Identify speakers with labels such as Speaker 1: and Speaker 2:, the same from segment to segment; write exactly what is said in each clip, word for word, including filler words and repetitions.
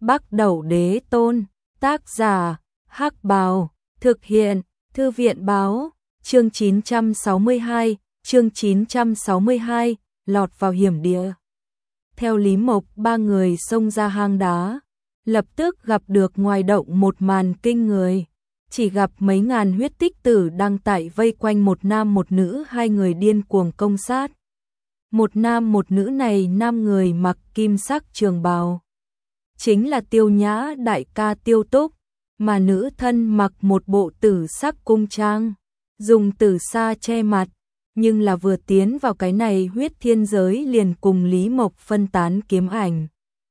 Speaker 1: Bắc Đẩu Đế Tôn, tác giả, Hắc Bào, thực hiện, Thư viện báo, chương chín trăm sáu mươi hai, chương chín trăm sáu mươi hai, lọt vào hiểm địa. Theo Lý Mộc ba người xông ra hang đá, lập tức gặp được ngoài động một màn kinh người. Chỉ gặp mấy ngàn huyết tích tử đang tại vây quanh một nam một nữ, hai người điên cuồng công sát. Một nam một nữ này, nam người mặc kim sắc trường bào, chính là Tiêu Nhã đại ca Tiêu Túc, mà nữ thân mặc một bộ tử sắc cung trang, dùng tử sa che mặt, nhưng là vừa tiến vào cái này huyết thiên giới liền cùng Lý Mộc phân tán kiếm ảnh.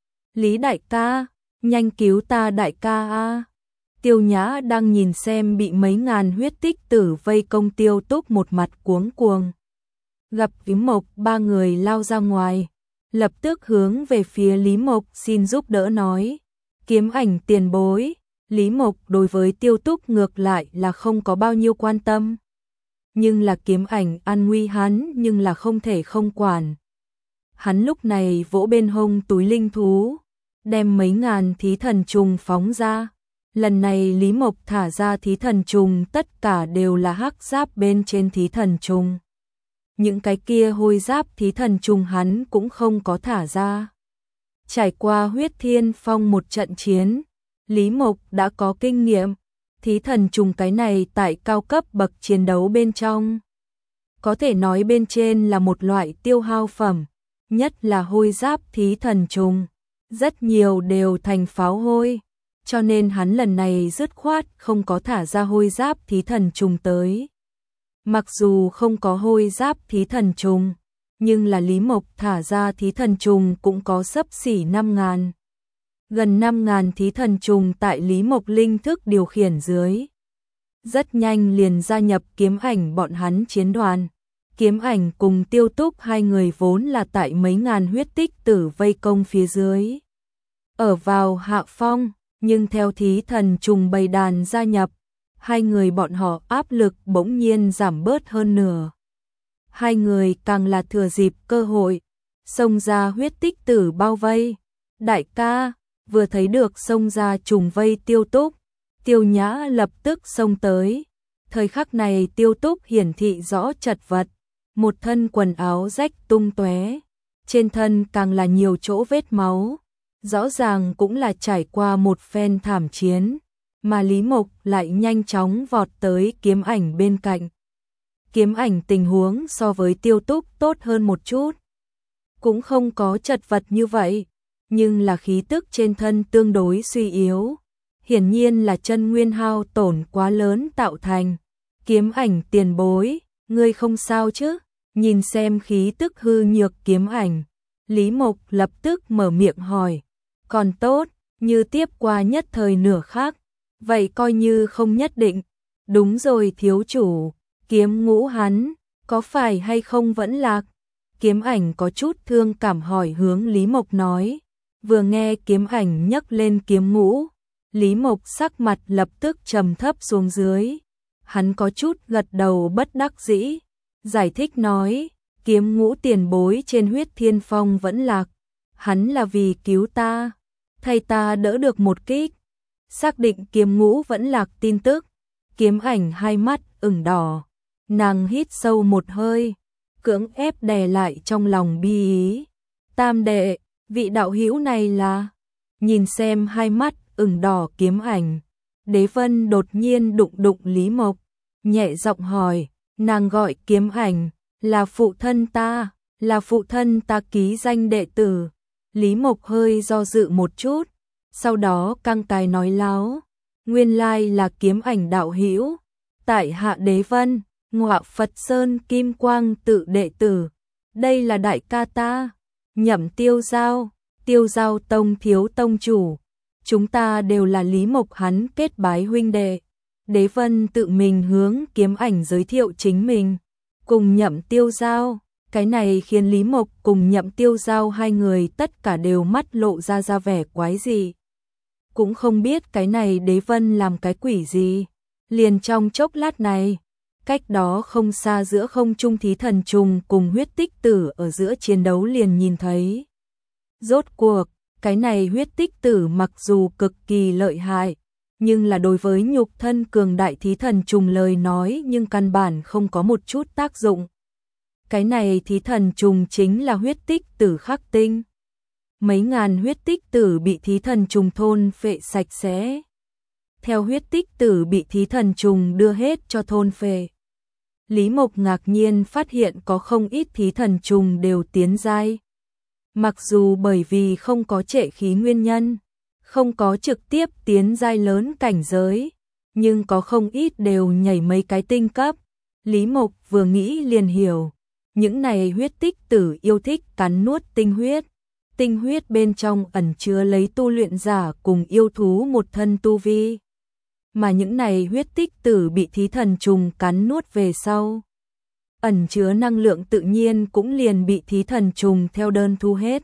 Speaker 1: Lý đại ca, nhanh cứu ta đại ca a! Tiêu Nhã đang nhìn xem bị mấy ngàn huyết tích tử vây công Tiêu Túc, một mặt cuống cuồng. Gặp Lý Mộc ba người lao ra ngoài, lập tức hướng về phía Lý Mộc xin giúp đỡ nói: kiếm ảnh tiền bối. Lý Mộc đối với Tiêu Túc ngược lại là không có bao nhiêu quan tâm, nhưng là kiếm ảnh an nguy hắn nhưng là không thể không quản. Hắn lúc này vỗ bên hông túi linh thú, đem mấy ngàn thí thần trùng phóng ra. Lần này Lý Mộc thả ra thí thần trùng tất cả đều là hắc giáp bên trên thí thần trùng. Những cái kia hôi giáp thí thần trùng hắn cũng không có thả ra. Trải qua huyết thiên phong một trận chiến, Lý Mộc đã có kinh nghiệm. Thí thần trùng cái này tại cao cấp bậc chiến đấu bên trong, có thể nói bên trên là một loại tiêu hao phẩm, nhất là hôi giáp thí thần trùng, rất nhiều đều thành pháo hôi, cho nên hắn lần này dứt khoát không có thả ra hôi giáp thí thần trùng tới. Mặc dù không có hôi giáp thí thần trùng, nhưng là Lý Mộc thả ra thí thần trùng cũng có xấp xỉ năm ngàn. Gần năm ngàn thí thần trùng tại Lý Mộc linh thức điều khiển dưới, rất nhanh liền gia nhập kiếm ảnh bọn hắn chiến đoàn. Kiếm ảnh cùng Tiêu Túc hai người vốn là tại mấy ngàn huyết tích tử vây công phía dưới, ở vào hạ phong, nhưng theo thí thần trùng bầy đàn gia nhập, hai người bọn họ áp lực bỗng nhiên giảm bớt hơn nửa. Hai người càng là thừa dịp cơ hội, xông ra huyết tích tử bao vây. Đại ca, vừa thấy được xông ra trùng vây Tiêu Túc, Tiêu Nhã lập tức xông tới. Thời khắc này Tiêu Túc hiển thị rõ chật vật, một thân quần áo rách tung tóe, trên thân càng là nhiều chỗ vết máu, rõ ràng cũng là trải qua một phen thảm chiến. Mà Lý Mộc lại nhanh chóng vọt tới kiếm ảnh bên cạnh. Kiếm ảnh tình huống so với Tiêu Túc tốt hơn một chút, cũng không có chật vật như vậy, nhưng là khí tức trên thân tương đối suy yếu, hiển nhiên là chân nguyên hao tổn quá lớn tạo thành. Kiếm ảnh tiền bối, ngươi không sao chứ? Nhìn xem khí tức hư nhược kiếm ảnh, Lý Mộc lập tức mở miệng hỏi. Còn tốt, như tiếp qua nhất thời nửa khác, vậy coi như không nhất định. Đúng rồi thiếu chủ, kiếm ngũ hắn, có phải hay không vẫn lạc? Kiếm ảnh có chút thương cảm hỏi hướng Lý Mộc nói. Vừa nghe kiếm ảnh nhắc lên kiếm ngũ, Lý Mộc sắc mặt lập tức trầm thấp xuống dưới. Hắn có chút gật đầu bất đắc dĩ, giải thích nói, kiếm ngũ tiền bối trên huyết thiên phong vẫn lạc. Hắn là vì cứu ta, thay ta đỡ được một kích. Xác định kiếm ngũ vẫn lạc tin tức, kiếm ảnh hai mắt ửng đỏ, nàng hít sâu một hơi, cưỡng ép đè lại trong lòng bi ý. Tam đệ, vị đạo hữu này là? Nhìn xem hai mắt ửng đỏ kiếm ảnh, Đế Vân đột nhiên đụng đụng Lý Mộc, nhẹ giọng hỏi. Nàng gọi kiếm ảnh là phụ thân ta, là phụ thân ta ký danh đệ tử. Lý Mộc hơi do dự một chút, sau đó căng cái nói láo, nguyên lai là kiếm ảnh đạo hữu, tại hạ Đế Vân, Ngọa Phật Sơn Kim Quang tự đệ tử. Đây là đại ca ta, Nhậm Tiêu Giao, Tiêu Giao tông thiếu tông chủ. Chúng ta đều là Lý Mộc hắn kết bái huynh đệ. Đế Vân tự mình hướng kiếm ảnh giới thiệu chính mình, cùng Nhậm Tiêu Giao. Cái này khiến Lý Mộc cùng Nhậm Tiêu Giao hai người tất cả đều mắt lộ ra ra vẻ quái gì. Cũng không biết cái này Đế Vân làm cái quỷ gì. Liền trong chốc lát này, cách đó không xa giữa không trung thí thần trùng cùng huyết tích tử ở giữa chiến đấu liền nhìn thấy. Rốt cuộc, Cái này huyết tích tử mặc dù cực kỳ lợi hại, nhưng là đối với nhục thân cường đại thí thần trùng lời nói nhưng căn bản không có một chút tác dụng. Cái này thí thần trùng chính là huyết tích tử khắc tinh. Mấy ngàn huyết tích tử bị thí thần trùng thôn phệ sạch sẽ. Theo huyết tích tử bị thí thần trùng đưa hết cho thôn phệ. Lý Mộc ngạc nhiên phát hiện có không ít thí thần trùng đều tiến giai. Mặc dù bởi vì không có trệ khí nguyên nhân, không có trực tiếp tiến giai lớn cảnh giới, nhưng có không ít đều nhảy mấy cái tinh cấp. Lý Mộc vừa nghĩ liền hiểu, những này huyết tích tử yêu thích cắn nuốt tinh huyết. Tinh huyết bên trong ẩn chứa lấy tu luyện giả cùng yêu thú một thân tu vi. Mà những này huyết tích tử bị thí thần trùng cắn nuốt về sau, ẩn chứa năng lượng tự nhiên cũng liền bị thí thần trùng theo đơn thu hết.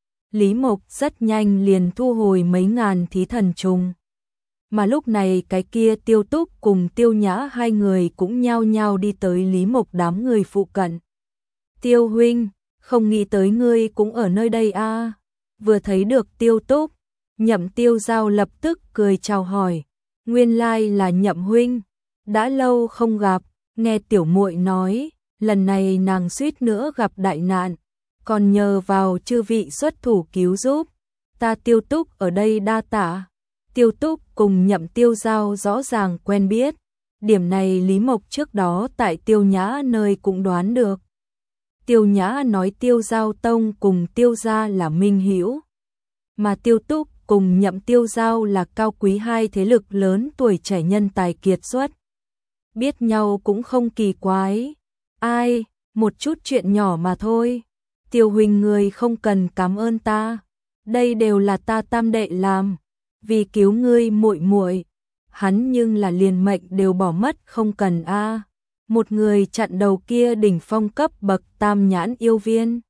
Speaker 1: Lý Mộc rất nhanh liền thu hồi mấy ngàn thí thần trùng. Mà lúc này cái kia Tiêu Túc cùng Tiêu Nhã hai người cũng nhao nhao đi tới Lý Mộc đám người phụ cận. Tiêu huynh, không nghĩ tới ngươi cũng ở nơi đây a. À? Vừa thấy được Tiêu Túc, Nhậm Tiêu Giao lập tức cười chào hỏi. Nguyên lai là Nhậm huynh, đã lâu không gặp. Nghe tiểu muội nói, lần này nàng suýt nữa gặp đại nạn, còn nhờ vào chư vị xuất thủ cứu giúp, ta Tiêu Túc ở đây đa tạ. Tiêu Túc cùng Nhậm Tiêu Giao rõ ràng quen biết, điểm này Lý Mộc trước đó tại Tiêu Nhã nơi cũng đoán được. Tiêu Nhã nói Tiêu Giao tông cùng Tiêu gia là minh hữu, mà Tiêu Túc cùng Nhậm Tiêu Giao là cao quý hai thế lực lớn tuổi trẻ nhân tài kiệt xuất. Biết nhau cũng không kỳ quái. Ai, một chút chuyện nhỏ mà thôi. Tiêu huynh ngươi không cần cảm ơn ta. Đây đều là ta tam đệ làm, vì cứu ngươi muội muội. Hắn nhưng là liền mệnh đều bỏ mất không cần a. À. Một người chặn đầu kia đỉnh phong cấp bậc tam nhãn yêu viên.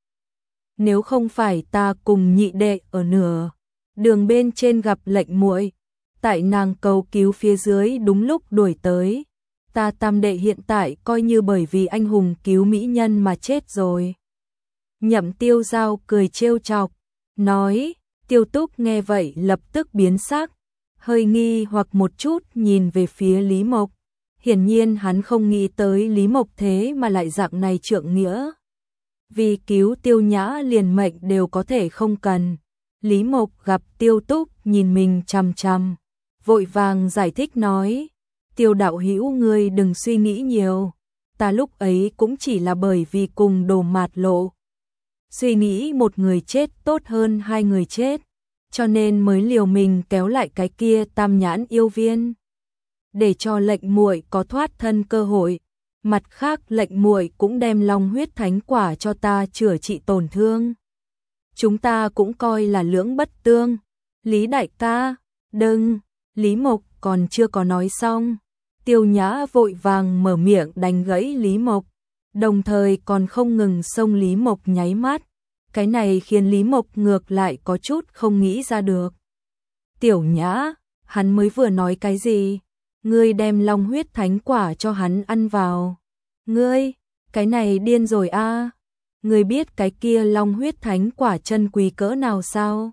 Speaker 1: Nếu không phải ta cùng nhị đệ ở nửa đường bên trên gặp lệnh muội, tại nàng cầu cứu phía dưới đúng lúc đuổi tới, ta tam đệ hiện tại coi như bởi vì anh hùng cứu mỹ nhân mà chết rồi. Nhậm Tiêu Giao cười trêu chọc, nói. Tiêu Túc nghe vậy lập tức biến sắc, hơi nghi hoặc một chút nhìn về phía Lý Mộc. Hiển nhiên hắn không nghĩ tới Lý Mộc thế mà lại dạng này trượng nghĩa. Vì cứu Tiêu Nhã liền mệnh đều có thể không cần. Lý Mộc gặp Tiêu Túc nhìn mình chằm chằm, vội vàng giải thích nói. Tiêu đạo hữu ngươi đừng suy nghĩ nhiều, ta lúc ấy cũng chỉ là bởi vì cùng Đồ Mạt Lộ suy nghĩ một người chết tốt hơn hai người chết, cho nên mới liều mình kéo lại cái kia tam nhãn yêu viên, để cho lệnh muội có thoát thân cơ hội. Mặt khác lệnh muội cũng đem long huyết thánh quả cho ta chữa trị tổn thương. Chúng ta cũng coi là lưỡng bất tương. Lý đại ca, đừng. Lý Mộc còn chưa có nói xong, Tiêu Nhã vội vàng mở miệng đánh gãy Lý Mộc, đồng thời còn không ngừng xông Lý Mộc nháy mắt. Cái này khiến Lý Mộc ngược lại có chút không nghĩ ra được. Tiểu Nhã, hắn mới vừa nói cái gì? Ngươi đem long huyết thánh quả cho hắn ăn vào. Ngươi, cái này điên rồi a. À? Ngươi biết cái kia long huyết thánh quả chân quý cỡ nào sao?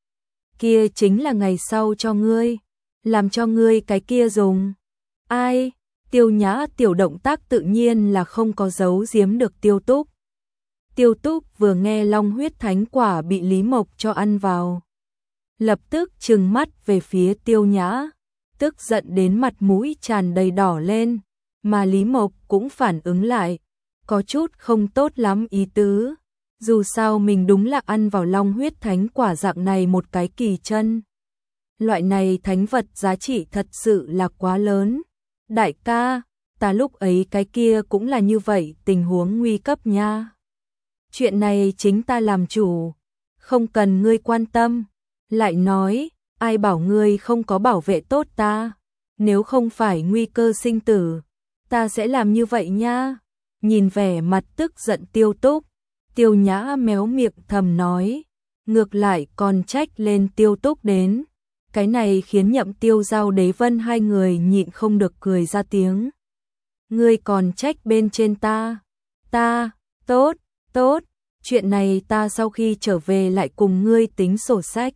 Speaker 1: Kia chính là ngày sau cho ngươi, làm cho ngươi cái kia dùng. Ai? Tiêu Nhã tiểu động tác tự nhiên là không có giấu giếm được Tiêu Túc. Tiêu Túc vừa nghe long huyết thánh quả bị Lý Mộc cho ăn vào, lập tức trừng mắt về phía Tiêu Nhã, tức giận đến mặt mũi tràn đầy đỏ lên, mà Lý Mộc cũng phản ứng lại, có chút không tốt lắm ý tứ. Dù sao mình đúng là ăn vào long huyết thánh quả dạng này một cái kỳ chân. Loại này thánh vật giá trị thật sự là quá lớn. Đại ca, ta lúc ấy cái kia cũng là như vậy, tình huống nguy cấp nha. Chuyện này chính ta làm chủ, không cần ngươi quan tâm. Lại nói, ai bảo ngươi không có bảo vệ tốt ta, nếu không phải nguy cơ sinh tử, ta sẽ làm như vậy nha. Nhìn vẻ mặt tức giận Tiêu Túc, Tiêu Nhã méo miệng thầm nói, ngược lại còn trách lên Tiêu Túc đến. Cái này khiến Nhậm Tiêu Giao Đế Vân hai người nhịn không được cười ra tiếng. Ngươi còn trách bên trên ta? Ta, tốt, tốt, chuyện này ta sau khi trở về lại cùng ngươi tính sổ sách.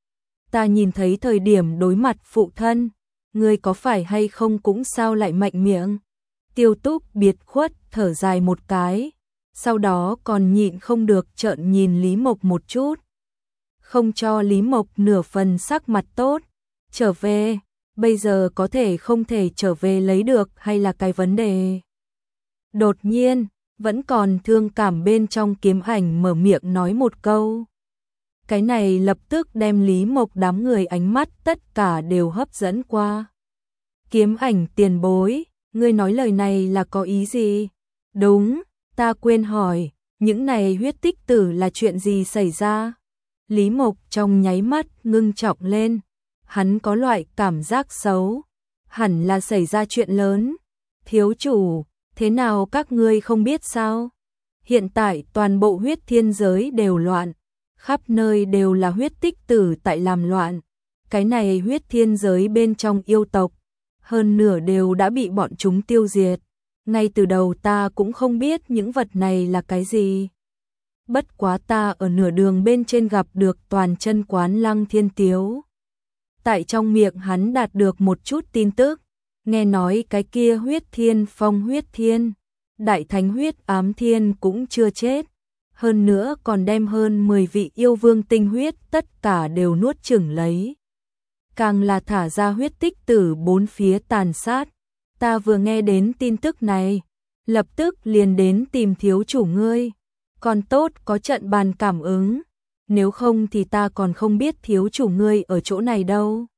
Speaker 1: Ta nhìn thấy thời điểm đối mặt phụ thân, ngươi có phải hay không cũng sao lại mạnh miệng. Tiêu Túc biệt khuất thở dài một cái, sau đó còn nhịn không được trợn nhìn Lý Mộc một chút. Không cho Lý Mộc nửa phần sắc mặt tốt, trở về, bây giờ có thể không thể trở về lấy được hay là cái vấn đề. Đột nhiên, vẫn còn thương cảm bên trong Kiếm Ảnh mở miệng nói một câu. Cái này lập tức đem Lý Mộc đám người ánh mắt tất cả đều hấp dẫn qua. Kiếm Ảnh tiền bối, ngươi nói lời này là có ý gì? Đúng, ta quên hỏi, những này huyết tích tử là chuyện gì xảy ra? Lý Mộc trong nháy mắt ngưng trọng lên, hắn có loại cảm giác xấu, hẳn là xảy ra chuyện lớn. Thiếu chủ, thế nào các ngươi không biết sao? Hiện tại toàn bộ huyết thiên giới đều loạn, khắp nơi đều là huyết tích tử tại làm loạn. Cái này huyết thiên giới bên trong yêu tộc, hơn nửa đều đã bị bọn chúng tiêu diệt. Ngay từ đầu ta cũng không biết những vật này là cái gì. Bất quá ta ở nửa đường bên trên gặp được toàn chân quán Lăng Thiên Tiếu. Tại trong miệng hắn đạt được một chút tin tức, nghe nói cái kia huyết thiên phong huyết thiên, đại thánh huyết ám thiên cũng chưa chết. Hơn nữa còn đem hơn mười vị yêu vương tinh huyết tất cả đều nuốt chửng lấy. Càng là thả ra huyết tích tử bốn phía tàn sát. Ta vừa nghe đến tin tức này, lập tức liền đến tìm thiếu chủ ngươi. Còn tốt có trận bàn cảm ứng, nếu không thì ta còn không biết thiếu chủ ngươi ở chỗ này đâu.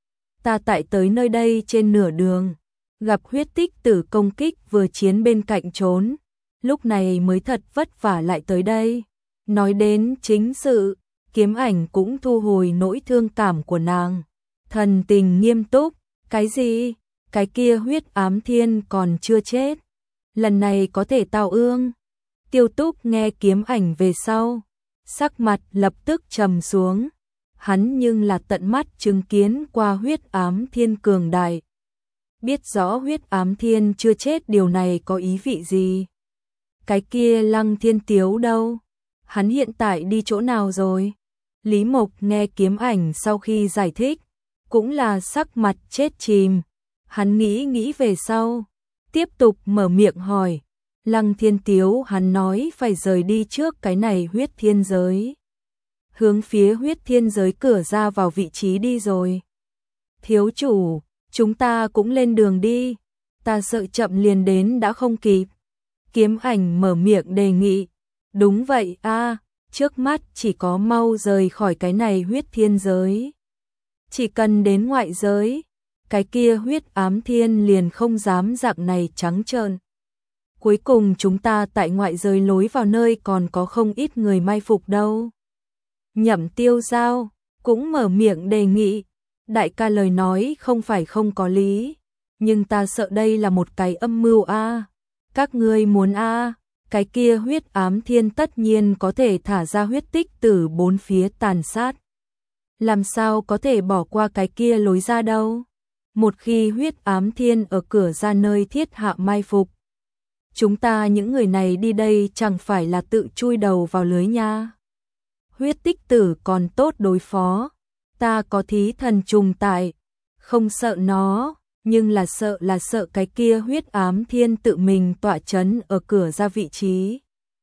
Speaker 1: Ta tại tới nơi đây trên nửa đường, gặp huyết tích tử công kích vừa chiến bên cạnh trốn, lúc này mới thật vất vả lại tới đây. Nói đến chính sự, Kiếm Ảnh cũng thu hồi nỗi thương cảm của nàng. Thần tình nghiêm túc, cái gì? Cái kia huyết ám thiên còn chưa chết. Lần này có thể tao ương. Tiêu Túc nghe Kiếm Ảnh về sau, sắc mặt lập tức trầm xuống. Hắn nhưng là tận mắt chứng kiến qua huyết ám thiên cường đại. Biết rõ huyết ám thiên chưa chết điều này có ý vị gì. Cái kia Lăng Thiên Tiếu đâu? Hắn hiện tại đi chỗ nào rồi? Lý Mộc nghe Kiếm Ảnh sau khi giải thích, cũng là sắc mặt chết chìm. Hắn nghĩ nghĩ về sau, tiếp tục mở miệng hỏi. Lăng Thiên Tiếu hắn nói phải rời đi trước cái này huyết thiên giới. Hướng phía huyết thiên giới cửa ra vào vị trí đi rồi. Thiếu chủ, chúng ta cũng lên đường đi. Ta sợ chậm liền đến đã không kịp. Kiếm Ảnh mở miệng đề nghị. Đúng vậy a, trước mắt chỉ có mau rời khỏi cái này huyết thiên giới. Chỉ cần đến ngoại giới, cái kia huyết ám thiên liền không dám dạng này trắng trợn. Cuối cùng chúng ta tại ngoại giới lối vào nơi còn có không ít người mai phục đâu. Nhậm Tiêu Giao cũng mở miệng đề nghị. Đại ca lời nói không phải không có lý, nhưng ta sợ đây là một cái âm mưu a. Các ngươi muốn a, cái kia huyết ám thiên tất nhiên có thể thả ra huyết tích tử bốn phía tàn sát. Làm sao có thể bỏ qua cái kia lối ra đâu? Một khi huyết ám thiên ở cửa ra nơi thiết hạ mai phục, chúng ta những người này đi đây chẳng phải là tự chui đầu vào lưới nha. Huyết tích tử còn tốt đối phó, ta có thí thần trùng tại, không sợ nó, nhưng là sợ là sợ cái kia huyết ám thiên tự mình tọa chấn ở cửa ra vị trí.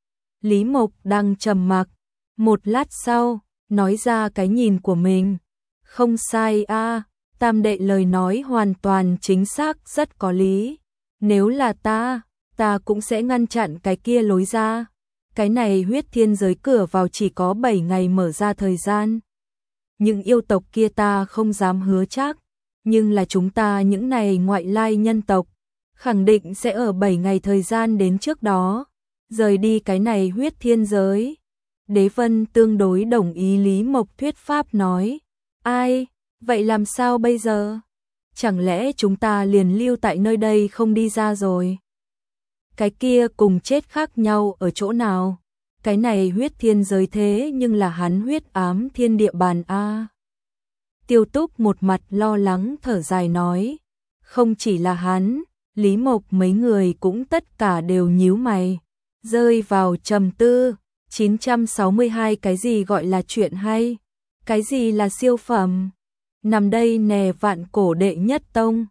Speaker 1: Lý Mộc đang trầm mặc, một lát sau, nói ra cái nhìn của mình. Không sai a, Tam đệ lời nói hoàn toàn chính xác, rất có lý. Nếu là ta, ta cũng sẽ ngăn chặn cái kia lối ra. Cái này huyết thiên giới cửa vào chỉ có bảy ngày mở ra thời gian. Những yêu tộc kia ta không dám hứa chắc, nhưng là chúng ta những này ngoại lai nhân tộc, khẳng định sẽ ở bảy ngày thời gian đến trước đó, rời đi cái này huyết thiên giới. Đế Vân tương đối đồng ý Lý Mộc thuyết pháp nói. Ai, vậy làm sao bây giờ? Chẳng lẽ chúng ta liền lưu tại nơi đây không đi ra rồi? Cái kia cùng chết khác nhau ở chỗ nào? Cái này huyết thiên giới thế nhưng là hắn huyết ám thiên địa bàn a. Tiêu Túc một mặt lo lắng thở dài nói. Không chỉ là hắn, Lý Mộc mấy người cũng tất cả đều nhíu mày, rơi vào trầm tư. chín trăm sáu mươi hai Cái gì gọi là chuyện hay? Cái gì là siêu phẩm? Nằm đây nè vạn cổ đệ nhất tông.